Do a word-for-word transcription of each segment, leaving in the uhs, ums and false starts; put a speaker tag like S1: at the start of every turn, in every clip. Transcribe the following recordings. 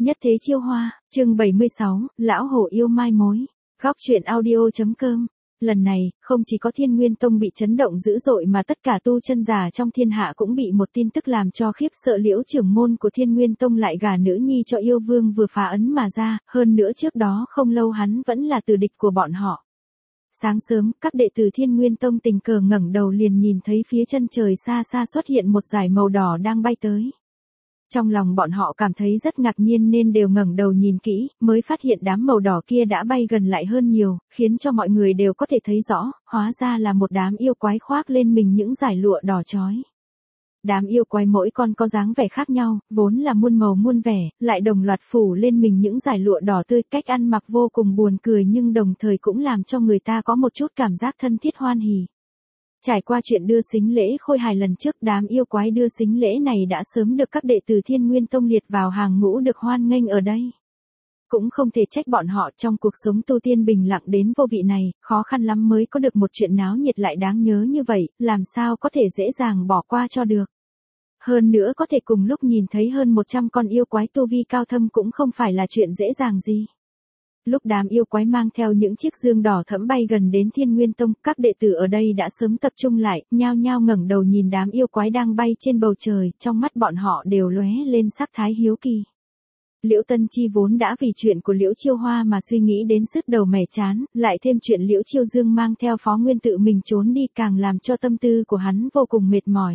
S1: Nhất thế chiêu hoa, chương bảy mươi sáu, lão hổ yêu mai mối. Góc truyện audio.com. Lần này, không chỉ có Thiên Nguyên Tông bị chấn động dữ dội mà tất cả tu chân giả trong thiên hạ cũng bị một tin tức làm cho khiếp sợ. Liễu trưởng môn của Thiên Nguyên Tông lại gả nữ nhi cho yêu vương vừa phá ấn mà ra, hơn nữa trước đó không lâu hắn vẫn là tử địch của bọn họ. Sáng sớm, các đệ tử Thiên Nguyên Tông tình cờ ngẩng đầu liền nhìn thấy phía chân trời xa xa xuất hiện một dải màu đỏ đang bay tới. Trong lòng bọn họ cảm thấy rất ngạc nhiên nên đều ngẩng đầu nhìn kỹ, mới phát hiện đám màu đỏ kia đã bay gần lại hơn nhiều, khiến cho mọi người đều có thể thấy rõ, hóa ra là một đám yêu quái khoác lên mình những dải lụa đỏ chói. Đám yêu quái mỗi con có dáng vẻ khác nhau, vốn là muôn màu muôn vẻ, lại đồng loạt phủ lên mình những dải lụa đỏ tươi, cách ăn mặc vô cùng buồn cười nhưng đồng thời cũng làm cho người ta có một chút cảm giác thân thiết hoan hỉ. Trải qua chuyện đưa sính lễ khôi hài lần trước, đám yêu quái đưa sính lễ này đã sớm được các đệ tử Thiên Nguyên Tông liệt vào hàng ngũ được hoan nghênh ở đây. Cũng không thể trách bọn họ, trong cuộc sống tu tiên bình lặng đến vô vị này, khó khăn lắm mới có được một chuyện náo nhiệt lại đáng nhớ như vậy, làm sao có thể dễ dàng bỏ qua cho được. Hơn nữa có thể cùng lúc nhìn thấy hơn một trăm con yêu quái tu vi cao thâm cũng không phải là chuyện dễ dàng gì. Lúc đám yêu quái mang theo những chiếc dương đỏ thẫm bay gần đến Thiên Nguyên Tông, các đệ tử ở đây đã sớm tập trung lại, nhao nhao ngẩng đầu nhìn đám yêu quái đang bay trên bầu trời, trong mắt bọn họ đều lóe lên sắc thái hiếu kỳ. Liễu Tân Chi vốn đã vì chuyện của Liễu Chiêu Hoa mà suy nghĩ đến sứt đầu mẻ chán, lại thêm chuyện Liễu Chiêu Dương mang theo Phó Nguyên tự mình trốn đi càng làm cho tâm tư của hắn vô cùng mệt mỏi.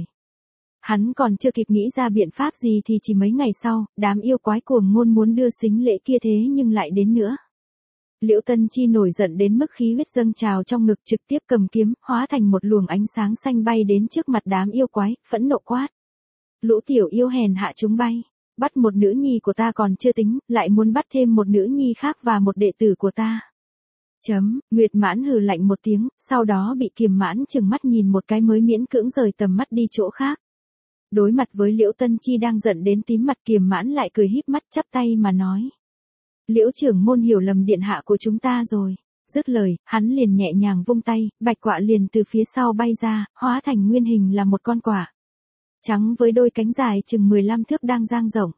S1: Hắn còn chưa kịp nghĩ ra biện pháp gì thì chỉ mấy ngày sau, đám yêu quái cuồng ngôn muốn đưa sính lễ kia thế nhưng lại đến nữa. Liễu Tân Chi nổi giận đến mức khí huyết dâng trào trong ngực, trực tiếp cầm kiếm, hóa thành một luồng ánh sáng xanh bay đến trước mặt đám yêu quái, phẫn nộ quát. Lũ tiểu yêu hèn hạ chúng bay, bắt một nữ nhi của ta còn chưa tính, lại muốn bắt thêm một nữ nhi khác và một đệ tử của ta. Chấm, Nguyệt Mãn hừ lạnh một tiếng, sau đó bị Kiềm Mãn chừng mắt nhìn một cái mới miễn cưỡng rời tầm mắt đi chỗ khác. Đối mặt với Liễu Tân Chi đang giận đến tím mặt, Kiềm Mãn lại cười híp mắt chắp tay mà nói. Liễu trưởng môn hiểu lầm điện hạ của chúng ta rồi. Dứt lời, hắn liền nhẹ nhàng vung tay, bạch quạ liền từ phía sau bay ra, hóa thành nguyên hình là một con quạ trắng với đôi cánh dài chừng mười lăm thước đang dang rộng.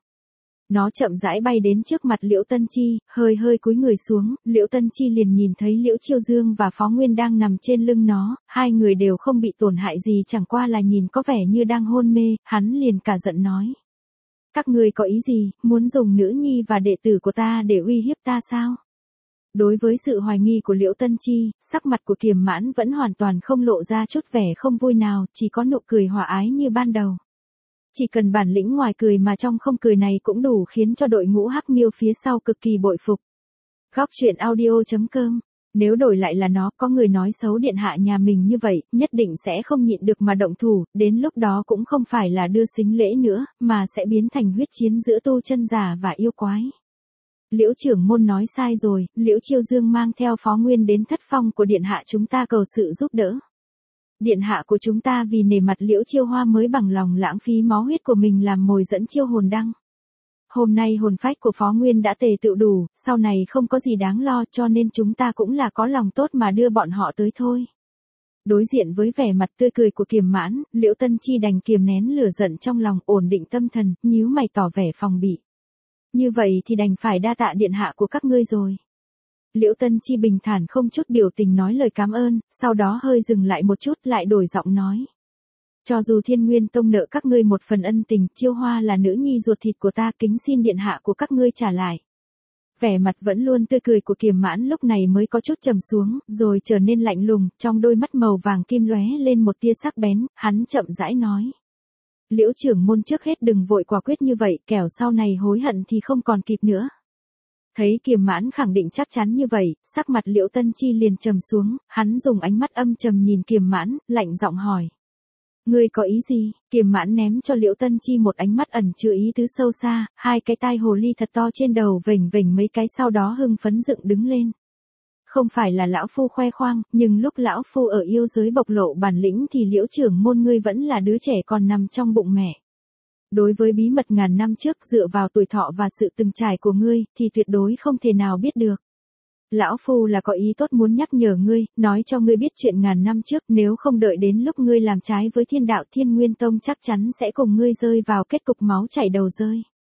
S1: Nó chậm rãi bay đến trước mặt Liễu Tân Chi, hơi hơi cúi người xuống, Liễu Tân Chi liền nhìn thấy Liễu Chiêu Dương và Phó Nguyên đang nằm trên lưng nó, hai người đều không bị tổn hại gì, chẳng qua là nhìn có vẻ như đang hôn mê, hắn liền cả giận nói. Các ngươi có ý gì, muốn dùng nữ nhi và đệ tử của ta để uy hiếp ta sao? Đối với sự hoài nghi của Liễu Tân Chi, sắc mặt của Kiềm Mãn vẫn hoàn toàn không lộ ra chút vẻ không vui nào, chỉ có nụ cười hòa ái như ban đầu. Chỉ cần bản lĩnh ngoài cười mà trong không cười này cũng đủ khiến cho đội ngũ Hắc Miêu phía sau cực kỳ bội phục. Góc truyện audio.com. Nếu đổi lại là nó, có người nói xấu điện hạ nhà mình như vậy, nhất định sẽ không nhịn được mà động thủ, đến lúc đó cũng không phải là đưa sính lễ nữa, mà sẽ biến thành huyết chiến giữa tu chân giả và yêu quái. Liễu trưởng môn nói sai rồi, Liễu Chiêu Dương mang theo Phó Nguyên đến thất phong của điện hạ chúng ta cầu sự giúp đỡ. Điện hạ của chúng ta vì nể mặt Liễu Chiêu Hoa mới bằng lòng lãng phí máu huyết của mình làm mồi dẫn chiêu hồn đăng. Hôm nay hồn phách của Phó Nguyên đã tề tựu đủ, sau này không có gì đáng lo, cho nên chúng ta cũng là có lòng tốt mà đưa bọn họ tới thôi. Đối diện với vẻ mặt tươi cười của Kiềm Mãn, Liễu Tân Chi đành kiềm nén lửa giận trong lòng, ổn định tâm thần, nhíu mày tỏ vẻ phòng bị. Như vậy thì đành phải đa tạ điện hạ của các ngươi rồi. Liễu Tân Chi bình thản không chút biểu tình nói lời cảm ơn, sau đó hơi dừng lại một chút lại đổi giọng nói. Cho dù Thiên Nguyên Tông nợ các ngươi một phần ân tình, Chiêu Hoa là nữ nhi ruột thịt của ta, kính xin điện hạ của các ngươi trả lại. Vẻ mặt vẫn luôn tươi cười của Kiềm Mãn lúc này mới có chút trầm xuống, rồi trở nên lạnh lùng, trong đôi mắt màu vàng kim lóe lên một tia sắc bén, hắn chậm rãi nói. Liễu trưởng môn trước hết đừng vội quả quyết như vậy, kẻo sau này hối hận thì không còn kịp nữa. Thấy Kiềm Mãn khẳng định chắc chắn như vậy, sắc mặt Liễu Tân Chi liền trầm xuống, hắn dùng ánh mắt âm trầm nhìn Kiềm Mãn, lạnh giọng hỏi. Ngươi có ý gì? Kiềm Mãn ném cho Liễu Tân Chi một ánh mắt ẩn chứa ý tứ sâu xa, hai cái tai hồ ly thật to trên đầu vểnh vểnh mấy cái sau đó hưng phấn dựng đứng lên. Không phải là lão phu khoe khoang, nhưng lúc lão phu ở yêu giới bộc lộ bản lĩnh thì Liễu trưởng môn ngươi vẫn là đứa trẻ còn nằm trong bụng mẹ. Đối với bí mật ngàn năm trước dựa vào tuổi thọ và sự từng trải của ngươi thì tuyệt đối không thể nào biết được. Lão phu là có ý tốt muốn nhắc nhở ngươi, nói cho ngươi biết chuyện ngàn năm trước, nếu không đợi đến lúc ngươi làm trái với thiên đạo, Thiên Nguyên Tông chắc chắn sẽ cùng ngươi rơi vào kết cục máu chảy đầu rơi.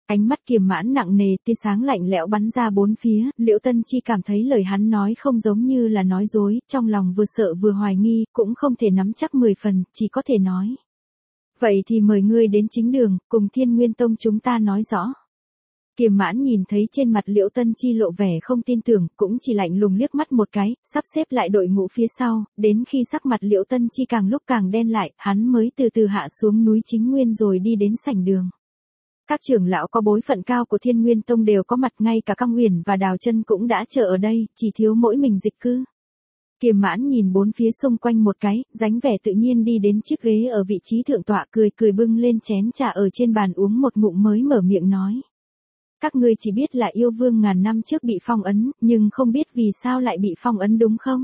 S1: Ánh mắt Kiềm Mãn nặng nề, tia sáng lạnh lẽo bắn ra bốn phía, Liễu Tân Chi cảm thấy lời hắn nói không giống như là nói dối, trong lòng vừa sợ vừa hoài nghi, cũng không thể nắm chắc mười phần, chỉ có thể nói. Vậy thì mời ngươi đến chính đường, cùng Thiên Nguyên Tông chúng ta nói rõ. Kiềm Mãn nhìn thấy trên mặt Liễu Tân Chi lộ vẻ không tin tưởng, cũng chỉ lạnh lùng liếc mắt một cái, sắp xếp lại đội ngũ phía sau, đến khi sắc mặt Liễu Tân Chi càng lúc càng đen lại, hắn mới từ từ hạ xuống núi Chính Nguyên rồi đi đến sảnh đường. Các trưởng lão có bối phận cao của Thiên Nguyên Tông đều có mặt, ngay cả Căng Uyển và Đào Chân cũng đã chờ ở đây, chỉ thiếu mỗi mình Dịch Cư. Kiềm Mãn nhìn bốn phía xung quanh một cái, dáng vẻ tự nhiên đi đến chiếc ghế ở vị trí thượng tọa, cười cười bưng lên chén trà ở trên bàn uống một ngụm mới mở miệng nói. Các ngươi chỉ biết là yêu vương ngàn năm trước bị phong ấn, nhưng không biết vì sao lại bị phong ấn đúng không?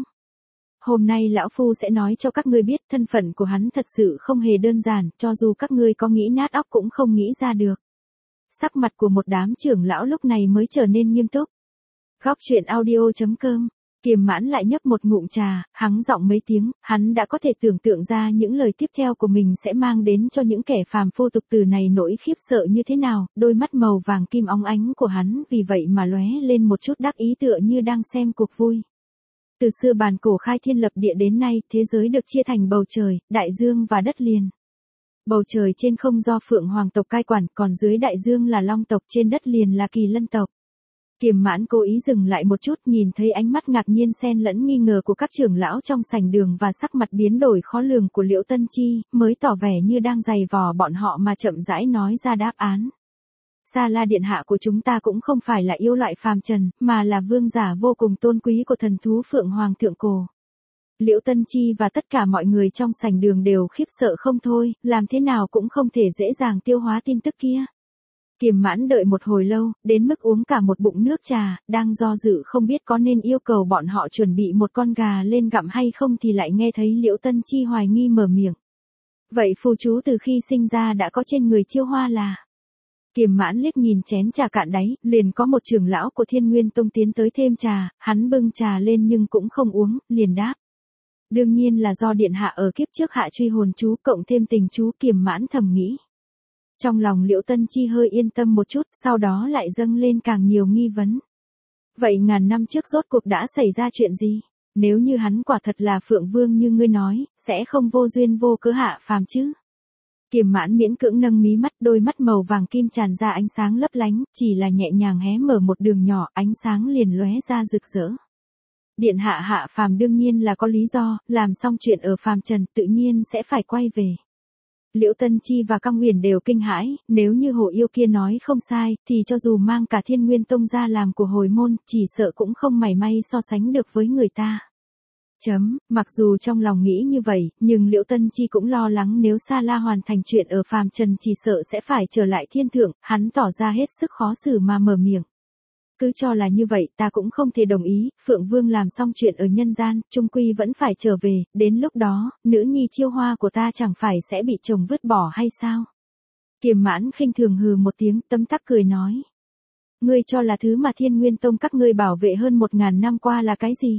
S1: Hôm nay lão phu sẽ nói cho các ngươi biết thân phận của hắn thật sự không hề đơn giản, cho dù các ngươi có nghĩ nát óc cũng không nghĩ ra được. Sắc mặt của một đám trưởng lão lúc này mới trở nên nghiêm túc. Góc truyện audio chấm com. Kiềm Mãn lại nhấp một ngụm trà, hắng giọng mấy tiếng, hắn đã có thể tưởng tượng ra những lời tiếp theo của mình sẽ mang đến cho những kẻ phàm phu tục tử này nỗi khiếp sợ như thế nào, đôi mắt màu vàng kim óng ánh của hắn vì vậy mà lóe lên một chút đắc ý tựa như đang xem cuộc vui. Từ xưa bàn cổ khai thiên lập địa đến nay, thế giới được chia thành bầu trời, đại dương và đất liền. Bầu trời trên không do Phượng Hoàng tộc cai quản, còn dưới đại dương là Long tộc, trên đất liền là Kỳ Lân tộc. Kiềm Mãn cố ý dừng lại một chút, nhìn thấy ánh mắt ngạc nhiên xen lẫn nghi ngờ của các trưởng lão trong sảnh đường và sắc mặt biến đổi khó lường của Liễu Tân Chi, mới tỏ vẻ như đang giày vò bọn họ mà chậm rãi nói ra đáp án. Sa La điện hạ của chúng ta cũng không phải là yêu loại phàm trần, mà là vương giả vô cùng tôn quý của thần thú Phượng Hoàng thượng cổ. Liễu Tân Chi và tất cả mọi người trong sảnh đường đều khiếp sợ không thôi, làm thế nào cũng không thể dễ dàng tiêu hóa tin tức kia. Kiềm Mãn đợi một hồi lâu, đến mức uống cả một bụng nước trà, đang do dự không biết có nên yêu cầu bọn họ chuẩn bị một con gà lên gặm hay không thì lại nghe thấy Liễu Tân Chi hoài nghi mở miệng. Vậy phù chú từ khi sinh ra đã có trên người Chiêu Hoa là? Kiềm Mãn liếc nhìn chén trà cạn đáy, liền có một trưởng lão của Thiên Nguyên Tông tiến tới thêm trà, hắn bưng trà lên nhưng cũng không uống, liền đáp. Đương nhiên là do điện hạ ở kiếp trước hạ truy hồn chú cộng thêm tình chú. Kiềm Mãn thầm nghĩ. Trong lòng Liễu Tân Chi hơi yên tâm một chút, sau đó lại dâng lên càng nhiều nghi vấn. Vậy ngàn năm trước rốt cuộc đã xảy ra chuyện gì? Nếu như hắn quả thật là Phượng Vương như ngươi nói, sẽ không vô duyên vô cớ hạ phàm chứ? Kiềm Mãn miễn cưỡng nâng mí mắt, đôi mắt màu vàng kim tràn ra ánh sáng lấp lánh, chỉ là nhẹ nhàng hé mở một đường nhỏ, ánh sáng liền lóe ra rực rỡ. Điện hạ hạ phàm đương nhiên là có lý do, làm xong chuyện ở phàm trần tự nhiên sẽ phải quay về. Liễu Tân Chi và Căng Uyển đều kinh hãi, nếu như hồ yêu kia nói không sai, thì cho dù mang cả Thiên Nguyên Tông ra làm của hồi môn, chỉ sợ cũng không mảy may so sánh được với người ta. Chấm, mặc dù trong lòng nghĩ như vậy, nhưng Liễu Tân Chi cũng lo lắng nếu Sa La hoàn thành chuyện ở phàm trần chỉ sợ sẽ phải trở lại thiên thượng, hắn tỏ ra hết sức khó xử mà mở miệng. Cứ cho là như vậy ta cũng không thể đồng ý, Phượng Vương làm xong chuyện ở nhân gian, chung quy vẫn phải trở về, đến lúc đó, nữ nhi Chiêu Hoa của ta chẳng phải sẽ bị chồng vứt bỏ hay sao? Kiềm Mãn khinh thường hừ một tiếng, tấm tắc cười nói. Ngươi cho là thứ mà Thiên Nguyên Tông các ngươi bảo vệ hơn một ngàn năm qua là cái gì?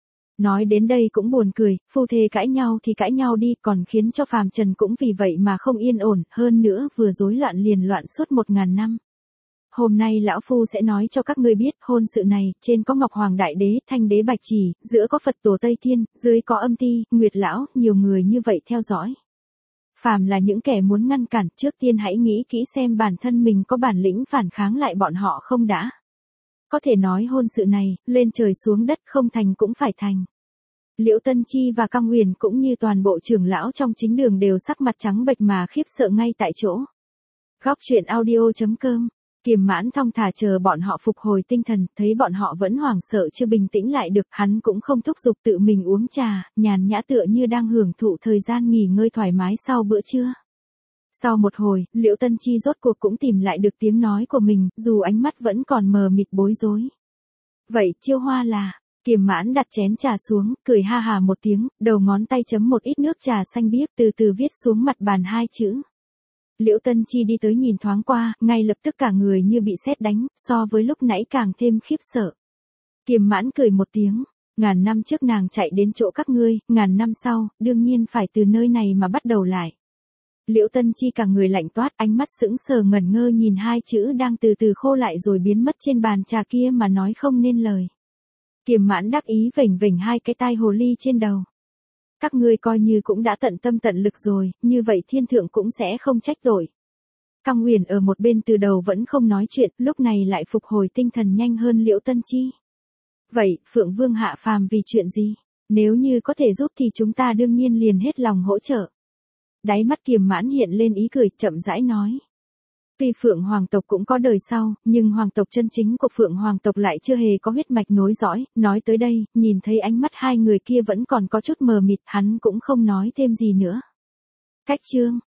S1: Nói đến đây cũng buồn cười, phu thê cãi nhau thì cãi nhau đi, còn khiến cho phàm trần cũng vì vậy mà không yên ổn, hơn nữa vừa rối loạn liền loạn suốt một ngàn năm. Hôm nay lão phu sẽ nói cho các ngươi biết, hôn sự này, trên có Ngọc Hoàng Đại Đế, Thanh Đế Bạch Chỉ, giữa có Phật Tổ Tây Thiên, dưới có Âm Ti, Nguyệt Lão, nhiều người như vậy theo dõi. Phàm là những kẻ muốn ngăn cản, trước tiên hãy nghĩ kỹ xem bản thân mình có bản lĩnh phản kháng lại bọn họ không đã. Có thể nói hôn sự này, lên trời xuống đất không thành cũng phải thành. Liễu Tân Chi và Căng Uyển cũng như toàn bộ trưởng lão trong chính đường đều sắc mặt trắng bệch mà khiếp sợ ngay tại chỗ. Góc truyện audio chấm com. Kiềm Mãn thong thả chờ bọn họ phục hồi tinh thần, thấy bọn họ vẫn hoảng sợ chưa bình tĩnh lại được, hắn cũng không thúc giục tự mình uống trà, nhàn nhã tựa như đang hưởng thụ thời gian nghỉ ngơi thoải mái sau bữa trưa. Sau một hồi, Liễu Tân Chi rốt cuộc cũng tìm lại được tiếng nói của mình, dù ánh mắt vẫn còn mờ mịt bối rối. Vậy, Chiêu Hoa là? Kiềm Mãn đặt chén trà xuống, cười ha hà một tiếng, đầu ngón tay chấm một ít nước trà xanh biếc từ từ viết xuống mặt bàn hai chữ. Liễu Tân Chi đi tới nhìn thoáng qua, ngay lập tức cả người như bị sét đánh, so với lúc nãy càng thêm khiếp sợ. Kiềm Mãn cười một tiếng, ngàn năm trước nàng chạy đến chỗ các ngươi, ngàn năm sau, đương nhiên phải từ nơi này mà bắt đầu lại. Liễu Tân Chi cả người lạnh toát, ánh mắt sững sờ ngẩn ngơ nhìn hai chữ đang từ từ khô lại rồi biến mất trên bàn trà kia mà nói không nên lời. Kiềm Mãn đắc ý vểnh vểnh hai cái tai hồ ly trên đầu. Các ngươi coi như cũng đã tận tâm tận lực rồi, như vậy thiên thượng cũng sẽ không trách tội. Căng Huyền ở một bên từ đầu vẫn không nói chuyện, lúc này lại phục hồi tinh thần nhanh hơn Liễu Tân Chi. Vậy, Phượng Vương hạ phàm vì chuyện gì? Nếu như có thể giúp thì chúng ta đương nhiên liền hết lòng hỗ trợ. Đáy mắt Kiềm Mãn hiện lên ý cười, chậm rãi nói. Tuy Phượng Hoàng tộc cũng có đời sau, nhưng Hoàng tộc chân chính của Phượng Hoàng tộc lại chưa hề có huyết mạch nối dõi. Nói tới đây, nhìn thấy ánh mắt hai người kia vẫn còn có chút mờ mịt, hắn cũng không nói thêm gì nữa. Cách chương